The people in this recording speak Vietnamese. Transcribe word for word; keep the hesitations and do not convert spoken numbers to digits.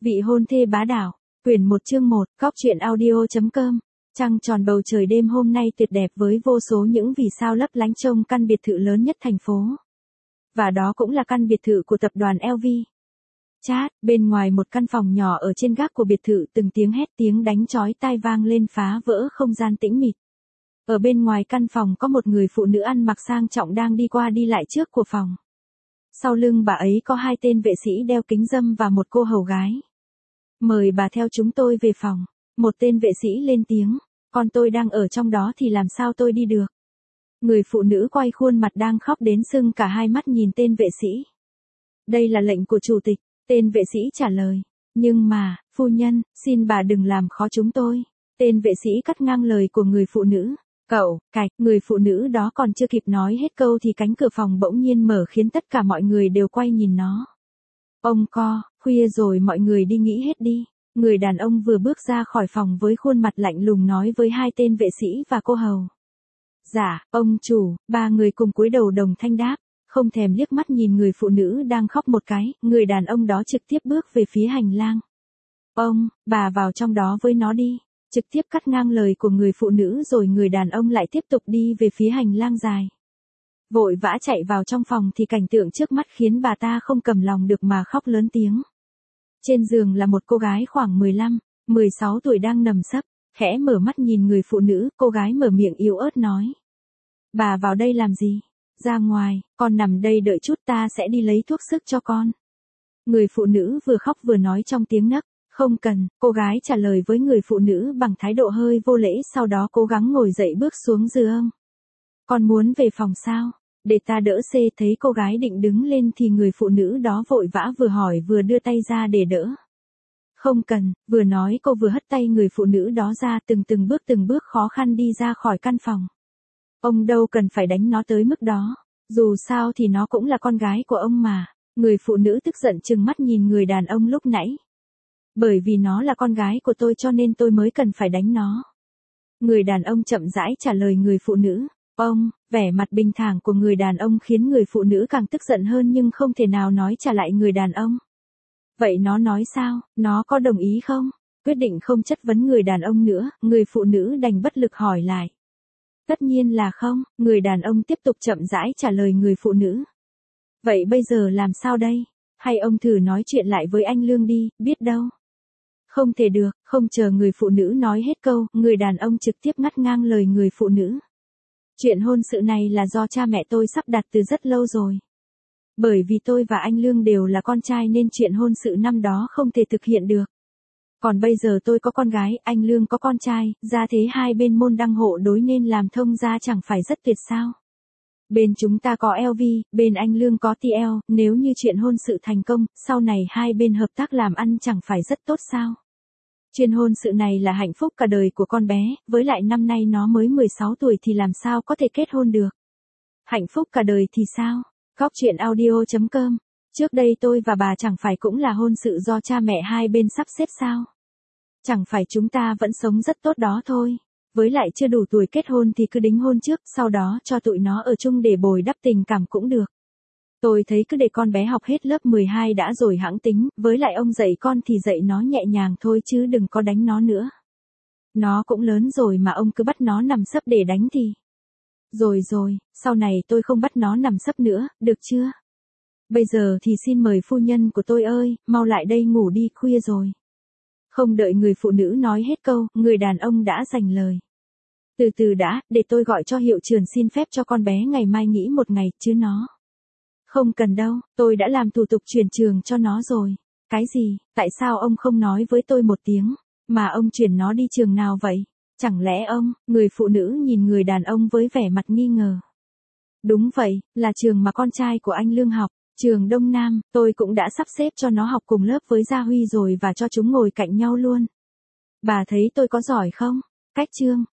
Vị hôn thê bá đạo, quyển một chương một, góc truyện audio.com. Trăng tròn bầu trời đêm hôm nay tuyệt đẹp với vô số những vì sao lấp lánh trông căn biệt thự lớn nhất thành phố. Và đó cũng là căn biệt thự của tập đoàn lờ vê. Chát, bên ngoài một căn phòng nhỏ ở trên gác của biệt thự, từng tiếng hét tiếng đánh chói tai vang lên phá vỡ không gian tĩnh mịch. Ở bên ngoài căn phòng có một người phụ nữ ăn mặc sang trọng đang đi qua đi lại trước của phòng. Sau lưng bà ấy có hai tên vệ sĩ đeo kính râm và một cô hầu gái. Mời bà theo chúng tôi về phòng. Một tên vệ sĩ lên tiếng, con tôi đang ở trong đó thì làm sao tôi đi được. Người phụ nữ quay khuôn mặt đang khóc đến sưng cả hai mắt nhìn tên vệ sĩ. Đây là lệnh của chủ tịch, tên vệ sĩ trả lời. Nhưng mà, phu nhân, xin bà đừng làm khó chúng tôi. Tên vệ sĩ cắt ngang lời của người phụ nữ. Cậu, cạch, người phụ nữ đó còn chưa kịp nói hết câu thì cánh cửa phòng bỗng nhiên mở khiến tất cả mọi người đều quay nhìn nó. Ông co, khuya rồi mọi người đi nghỉ hết đi. Người đàn ông vừa bước ra khỏi phòng với khuôn mặt lạnh lùng nói với hai tên vệ sĩ và cô hầu. Dạ, ông chủ, ba người cùng cúi đầu đồng thanh đáp, không thèm liếc mắt nhìn người phụ nữ đang khóc một cái, người đàn ông đó trực tiếp bước về phía hành lang. Ông, bà vào trong đó với nó đi. Trực tiếp cắt ngang lời của người phụ nữ rồi người đàn ông lại tiếp tục đi về phía hành lang dài. Vội vã chạy vào trong phòng thì cảnh tượng trước mắt khiến bà ta không cầm lòng được mà khóc lớn tiếng. Trên giường là một cô gái khoảng mười lăm, mười sáu tuổi đang nằm sấp, khẽ mở mắt nhìn người phụ nữ, cô gái mở miệng yếu ớt nói. Bà vào đây làm gì? Ra ngoài, con nằm đây đợi chút ta sẽ đi lấy thuốc sức cho con. Người phụ nữ vừa khóc vừa nói trong tiếng nấc. Không cần, cô gái trả lời với người phụ nữ bằng thái độ hơi vô lễ, sau đó cố gắng ngồi dậy bước xuống giường. Con muốn về phòng sao? Để ta đỡ xê. Thấy cô gái định đứng lên thì người phụ nữ đó vội vã vừa hỏi vừa đưa tay ra để đỡ. Không cần, vừa nói cô vừa hất tay người phụ nữ đó ra, từng từng bước từng bước khó khăn đi ra khỏi căn phòng. Ông đâu cần phải đánh nó tới mức đó, dù sao thì nó cũng là con gái của ông mà. Người phụ nữ tức giận trừng mắt nhìn người đàn ông lúc nãy. Bởi vì nó là con gái của tôi cho nên tôi mới cần phải đánh nó. Người đàn ông chậm rãi trả lời người phụ nữ. Ông, vẻ mặt bình thản của người đàn ông khiến người phụ nữ càng tức giận hơn nhưng không thể nào nói trả lại người đàn ông. Vậy nó nói sao, nó có đồng ý không? Quyết định không chất vấn người đàn ông nữa, người phụ nữ đành bất lực hỏi lại. Tất nhiên là không, người đàn ông tiếp tục chậm rãi trả lời người phụ nữ. Vậy bây giờ làm sao đây? Hay ông thử nói chuyện lại với anh Lương đi, biết đâu. Không thể được, không chờ người phụ nữ nói hết câu, người đàn ông trực tiếp ngắt ngang lời người phụ nữ. Chuyện hôn sự này là do cha mẹ tôi sắp đặt từ rất lâu rồi. Bởi vì tôi và anh Lương đều là con trai nên chuyện hôn sự năm đó không thể thực hiện được. Còn bây giờ tôi có con gái, anh Lương có con trai, gia thế hai bên môn đăng hộ đối nên làm thông gia chẳng phải rất tuyệt sao. Bên chúng ta có lờ vê, bên anh Lương có tê lờ, nếu như chuyện hôn sự thành công, sau này hai bên hợp tác làm ăn chẳng phải rất tốt sao. Chuyện hôn sự này là hạnh phúc cả đời của con bé, với lại năm nay nó mới mười sáu tuổi thì làm sao có thể kết hôn được. Hạnh phúc cả đời thì sao? Góc truyện audio.com. Trước đây tôi và bà chẳng phải cũng là hôn sự do cha mẹ hai bên sắp xếp sao? Chẳng phải chúng ta vẫn sống rất tốt đó thôi. Với lại chưa đủ tuổi kết hôn thì cứ đính hôn trước, sau đó cho tụi nó ở chung để bồi đắp tình cảm cũng được. Tôi thấy cứ để con bé học hết lớp mười hai đã rồi hẵng tính, với lại ông dạy con thì dạy nó nhẹ nhàng thôi chứ đừng có đánh nó nữa. Nó cũng lớn rồi mà ông cứ bắt nó nằm sấp để đánh thì. Rồi rồi, sau này tôi không bắt nó nằm sấp nữa, được chưa? Bây giờ thì xin mời phu nhân của tôi ơi, mau lại đây ngủ đi, khuya rồi. Không đợi người phụ nữ nói hết câu, người đàn ông đã giành lời. Từ từ đã, để tôi gọi cho hiệu trưởng xin phép cho con bé ngày mai nghỉ một ngày, chứ nó. Không cần đâu, tôi đã làm thủ tục chuyển trường cho nó rồi. Cái gì, tại sao ông không nói với tôi một tiếng, mà ông chuyển nó đi trường nào vậy? Chẳng lẽ ông, người phụ nữ nhìn người đàn ông với vẻ mặt nghi ngờ. Đúng vậy, là trường mà con trai của anh Lương học. Trường Đông Nam, tôi cũng đã sắp xếp cho nó học cùng lớp với Gia Huy rồi và cho chúng ngồi cạnh nhau luôn. Bà thấy tôi có giỏi không? Cách chương,